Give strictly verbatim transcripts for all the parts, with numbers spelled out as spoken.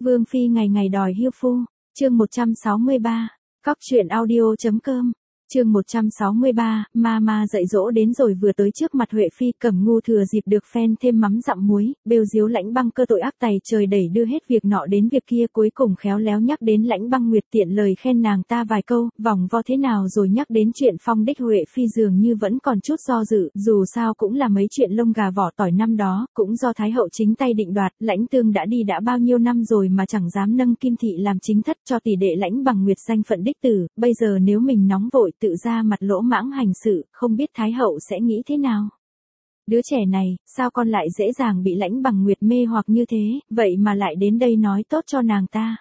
Vương phi ngày ngày đòi hiêu phu, chương một trăm sáu mươi ba, cóc truyện audio.com. Chương một trăm sáu mươi ba, Mama dạy dỗ đến rồi vừa tới trước mặt Huệ phi, Cẩm Ngu thừa dịp được phen thêm mắm dặm muối, bêu diếu Lãnh Băng Cơ tội ác tày trời đẩy đưa hết việc nọ đến việc kia, cuối cùng khéo léo nhắc đến Lãnh Băng Nguyệt, tiện lời khen nàng ta vài câu, vòng vo thế nào rồi nhắc đến chuyện phong đích. Huệ phi dường như vẫn còn chút do dự, dù sao cũng là mấy chuyện lông gà vỏ tỏi năm đó, cũng do Thái hậu chính tay định đoạt, Lãnh Tương đã đi đã bao nhiêu năm rồi mà chẳng dám nâng Kim thị làm chính thất, cho tỷ đệ Lãnh Bằng Nguyệt danh phận đích tử, bây giờ nếu mình nóng vội tự ra mặt lỗ mãng hành sự, không biết Thái hậu sẽ nghĩ thế nào. Đứa trẻ này, sao con lại dễ dàng bị Lãnh Bằng Nguyệt mê hoặc như thế, vậy mà lại đến đây nói tốt cho nàng ta.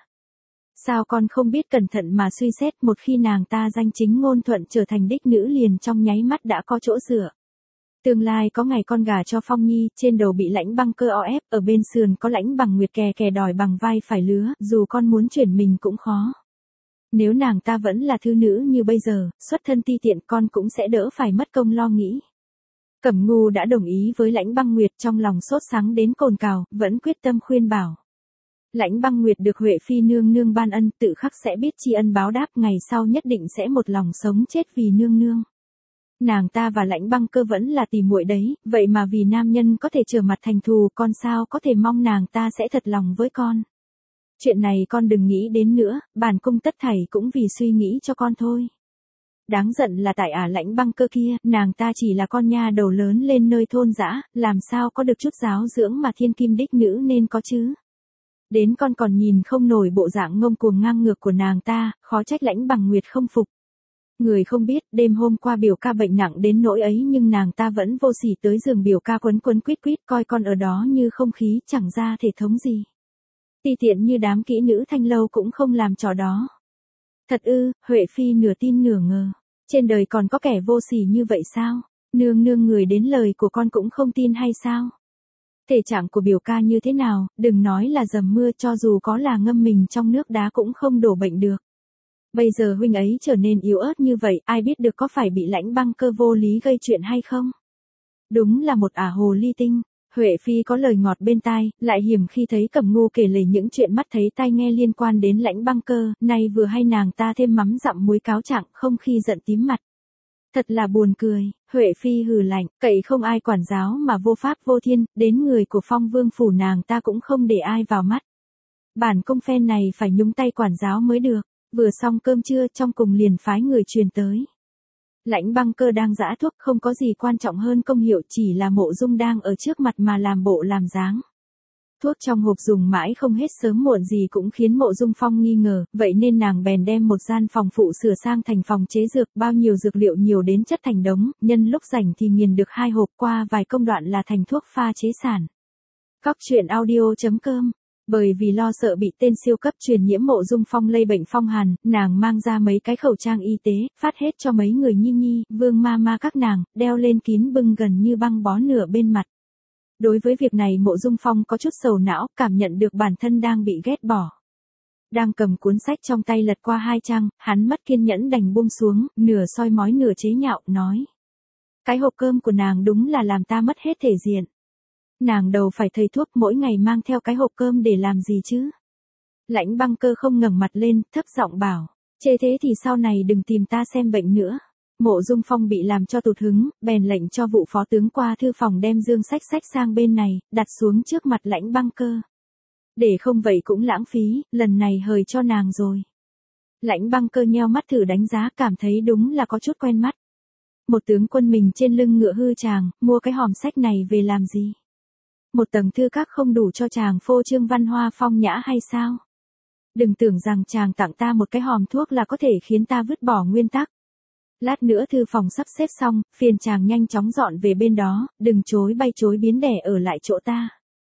Sao con không biết cẩn thận mà suy xét, một khi nàng ta danh chính ngôn thuận trở thành đích nữ liền trong nháy mắt đã có chỗ dựa. Tương lai có ngày con gả cho Phong Nhi, trên đầu bị Lãnh Băng Cơ o ép, ở bên sườn có Lãnh Bằng Nguyệt kè kè đòi bằng vai phải lứa, dù con muốn chuyển mình cũng khó. Nếu nàng ta vẫn là thư nữ như bây giờ, xuất thân ti tiện, con cũng sẽ đỡ phải mất công lo nghĩ. Cẩm Ngu đã đồng ý với Lãnh Băng Nguyệt, trong lòng sốt sắng đến cồn cào, vẫn quyết tâm khuyên bảo. Lãnh Băng Nguyệt được Huệ phi nương nương ban ân, tự khắc sẽ biết tri ân báo đáp, ngày sau nhất định sẽ một lòng sống chết vì nương nương. Nàng ta và Lãnh Băng Cơ vẫn là tỉ muội đấy, vậy mà vì nam nhân có thể trở mặt thành thù, con sao có thể mong nàng ta sẽ thật lòng với con. Chuyện này con đừng nghĩ đến nữa, bản cung tất thảy cũng vì suy nghĩ cho con thôi. Đáng giận là tại ả Lãnh Băng Cơ kia, nàng ta chỉ là con nha đầu lớn lên nơi thôn dã, làm sao có được chút giáo dưỡng mà thiên kim đích nữ nên có chứ. Đến con còn nhìn không nổi bộ dạng ngông cuồng ngang ngược của nàng ta, khó trách Lãnh Bằng Nguyệt không phục. Người không biết, đêm hôm qua biểu ca bệnh nặng đến nỗi ấy nhưng nàng ta vẫn vô sỉ tới giường biểu ca quấn quấn quýt quýt, coi con ở đó như không khí, chẳng ra thể thống gì. Ti tiện như đám kỹ nữ thanh lâu cũng không làm trò đó. Thật ư? Huệ phi nửa tin nửa ngờ. Trên đời còn có kẻ vô sỉ như vậy sao? Nương nương người đến lời của con cũng không tin hay sao? Thể trạng của biểu ca như thế nào, đừng nói là dầm mưa, cho dù có là ngâm mình trong nước đá cũng không đổ bệnh được. Bây giờ huynh ấy trở nên yếu ớt như vậy, ai biết được có phải bị Lãnh Băng Cơ vô lý gây chuyện hay không? Đúng là một ả hồ ly tinh. Huệ phi có lời ngọt bên tai, lại hiểm khi thấy Cẩm Ngu kể lể những chuyện mắt thấy tai nghe liên quan đến Lãnh Băng Cơ, nay vừa hay nàng ta thêm mắm dặm muối cáo trạng, không khi giận tím mặt. Thật là buồn cười. Huệ phi hừ lạnh, cậy không ai quản giáo mà vô pháp vô thiên, đến người của Phong Vương phủ nàng ta cũng không để ai vào mắt. Bản cung phen này phải nhúng tay quản giáo mới được. Vừa xong cơm trưa, trong cùng liền phái người truyền tới. Lãnh Băng Cơ đang giã thuốc, không có gì quan trọng hơn công hiệu, chỉ là Mộ Dung đang ở trước mặt mà làm bộ làm dáng. Thuốc trong hộp dùng mãi không hết, sớm muộn gì cũng khiến Mộ Dung Phong nghi ngờ, vậy nên nàng bèn đem một gian phòng phụ sửa sang thành phòng chế dược, bao nhiêu dược liệu nhiều đến chất thành đống, nhân lúc rảnh thì nghiền được hai hộp, qua vài công đoạn là thành thuốc pha chế sản. Cóc truyện audio.com. Bởi vì lo sợ bị tên siêu cấp truyền nhiễm Mộ Dung Phong lây bệnh phong hàn, nàng mang ra mấy cái khẩu trang y tế, phát hết cho mấy người Nhi Nhi, Vương ma ma các nàng, đeo lên kín bưng gần như băng bó nửa bên mặt. Đối với việc này Mộ Dung Phong có chút sầu não, cảm nhận được bản thân đang bị ghét bỏ. Đang cầm cuốn sách trong tay lật qua hai trang, hắn mất kiên nhẫn đành buông xuống, nửa soi mói nửa chế nhạo, nói. Cái hộp cơm của nàng đúng là làm ta mất hết thể diện. Nàng đầu phải thầy thuốc, mỗi ngày mang theo cái hộp cơm để làm gì chứ? Lãnh Băng Cơ không ngẩng mặt lên, thấp giọng bảo, chê thế thì sau này đừng tìm ta xem bệnh nữa. Mộ Dung Phong bị làm cho tụt hứng, bèn lệnh cho vụ phó tướng qua thư phòng đem dương sách sách sang bên này, đặt xuống trước mặt Lãnh Băng Cơ. Để không vậy cũng lãng phí, lần này hời cho nàng rồi. Lãnh Băng Cơ nheo mắt thử đánh giá, cảm thấy đúng là có chút quen mắt. Một tướng quân mình trên lưng ngựa hư chàng, mua cái hòm sách này về làm gì? Một tầng thư các không đủ cho chàng phô trương văn hoa phong nhã hay sao? Đừng tưởng rằng chàng tặng ta một cái hòm thuốc là có thể khiến ta vứt bỏ nguyên tắc. Lát nữa thư phòng sắp xếp xong, phiền chàng nhanh chóng dọn về bên đó, đừng chối bay chối biến đẻ ở lại chỗ ta.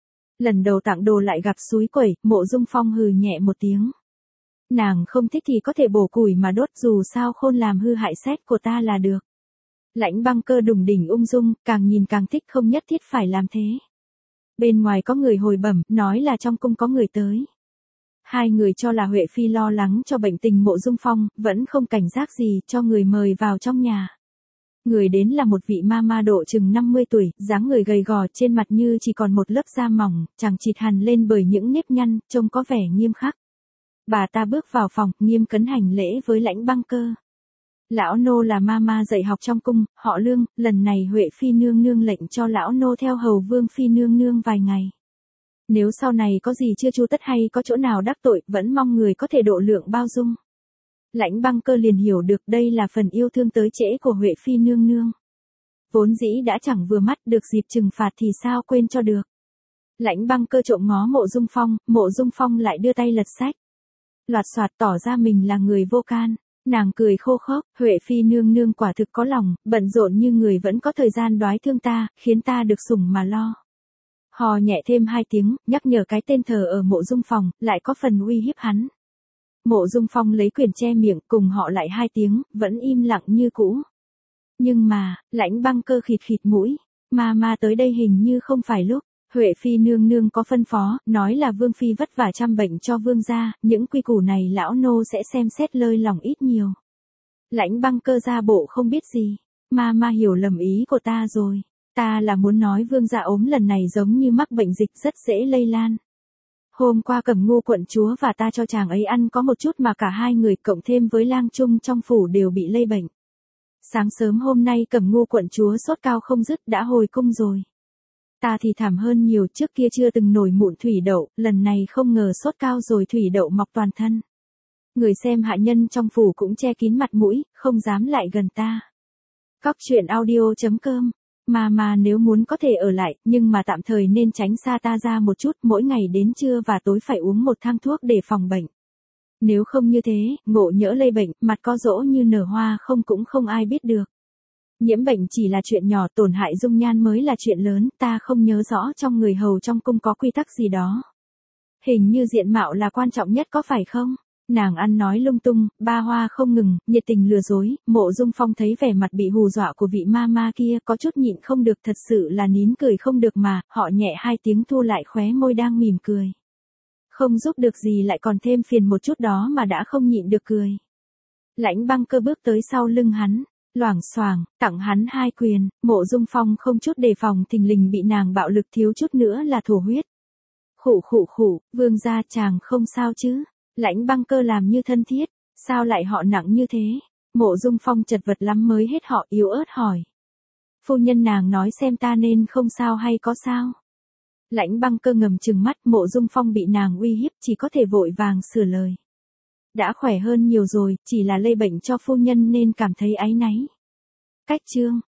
Lần đầu tặng đồ lại gặp xúi quẩy, Mộ Dung Phong hừ nhẹ một tiếng. Nàng không thích thì có thể bổ củi mà đốt, dù sao khôn làm hư hại xét của ta là được. Lãnh Băng Cơ đùng đỉnh ung dung, càng nhìn càng thích, không nhất thiết phải làm thế. Bên ngoài có người hồi bẩm, nói là trong cung có người tới. Hai người cho là Huệ phi lo lắng cho bệnh tình Mộ Dung Phong, vẫn không cảnh giác gì, cho người mời vào trong nhà. Người đến là một vị mama độ chừng năm mươi tuổi, dáng người gầy gò, trên mặt như chỉ còn một lớp da mỏng, chằng chịt hằn lên bởi những nếp nhăn, trông có vẻ nghiêm khắc. Bà ta bước vào phòng, nghiêm cấn hành lễ với Lãnh Băng Cơ. Lão nô là mama dạy học trong cung, họ Lương, lần này Huệ Phi nương nương lệnh cho lão nô theo hầu Vương Phi nương nương vài ngày. Nếu sau này có gì chưa chu tất hay có chỗ nào đắc tội, vẫn mong người có thể độ lượng bao dung. Lãnh Băng Cơ liền hiểu được đây là phần yêu thương tới trễ của Huệ Phi nương nương. Vốn dĩ đã chẳng vừa mắt, được dịp trừng phạt thì sao quên cho được. Lãnh Băng Cơ trộm ngó Mộ Dung Phong, Mộ Dung Phong lại đưa tay lật sách. Loạt soạt tỏ ra mình là người vô can. Nàng cười khô khốc, Huệ Phi nương nương quả thực có lòng, bận rộn như người vẫn có thời gian đoái thương ta, khiến ta được sủng mà lo. Hò nhẹ thêm hai tiếng, nhắc nhở cái tên thờ ở Mộ Dung Phong, lại có phần uy hiếp hắn. Mộ Dung Phong lấy quyền che miệng, cùng họ lại hai tiếng, vẫn im lặng như cũ. Nhưng mà, Lãnh Băng Cơ khịt khịt mũi, ma ma tới đây hình như không phải lúc. Huệ Phi nương nương có phân phó, nói là Vương Phi vất vả chăm bệnh cho Vương gia, những quy củ này lão nô sẽ xem xét lơi lòng ít nhiều. Lãnh Băng Cơ ra bộ không biết gì, ma ma hiểu lầm ý của ta rồi, ta là muốn nói Vương gia ốm lần này giống như mắc bệnh dịch rất dễ lây lan. Hôm qua Cẩm Ngu quận chúa và ta cho chàng ấy ăn có một chút mà cả hai người cộng thêm với lang trung trong phủ đều bị lây bệnh. Sáng sớm hôm nay Cẩm Ngu quận chúa sốt cao không dứt đã hồi cung rồi. Ta thì thảm hơn nhiều, trước kia chưa từng nổi mụn thủy đậu, lần này không ngờ sốt cao rồi thủy đậu mọc toàn thân. Người xem hạ nhân trong phủ cũng che kín mặt mũi, không dám lại gần ta. Cóc truyện audio chấm com. Mà mà nếu muốn có thể ở lại, nhưng mà tạm thời nên tránh xa ta ra một chút, mỗi ngày đến trưa và tối phải uống một thang thuốc để phòng bệnh. Nếu không như thế, ngộ nhỡ lây bệnh, mặt có rỗ như nở hoa không cũng không ai biết được. Nhiễm bệnh chỉ là chuyện nhỏ, tổn hại dung nhan mới là chuyện lớn, ta không nhớ rõ trong người hầu trong cung có quy tắc gì đó. Hình như diện mạo là quan trọng nhất có phải không? Nàng ăn nói lung tung, ba hoa không ngừng, nhiệt tình lừa dối. Mộ Dung Phong thấy vẻ mặt bị hù dọa của vị ma ma kia có chút nhịn không được, thật sự là nín cười không được mà, họ nhẹ hai tiếng thu lại khóe môi đang mỉm cười. Không giúp được gì lại còn thêm phiền một chút đó mà đã không nhịn được cười. Lãnh Băng Cơ bước tới sau lưng hắn, loảng xoảng, tặng hắn hai quyền. Mộ Dung Phong không chút đề phòng thình lình bị nàng bạo lực thiếu chút nữa là thổ huyết. Khụ khụ khụ, Vương gia chàng không sao chứ? Lãnh Băng Cơ làm như thân thiết, sao lại họ nặng như thế? Mộ Dung Phong chật vật lắm mới hết họ, yếu ớt hỏi. Phu nhân nàng nói xem ta nên không sao hay có sao? Lãnh Băng Cơ ngầm trừng mắt, Mộ Dung Phong bị nàng uy hiếp chỉ có thể vội vàng sửa lời. Đã khỏe hơn nhiều rồi, chỉ là lây bệnh cho phu nhân nên cảm thấy áy náy. Cách chương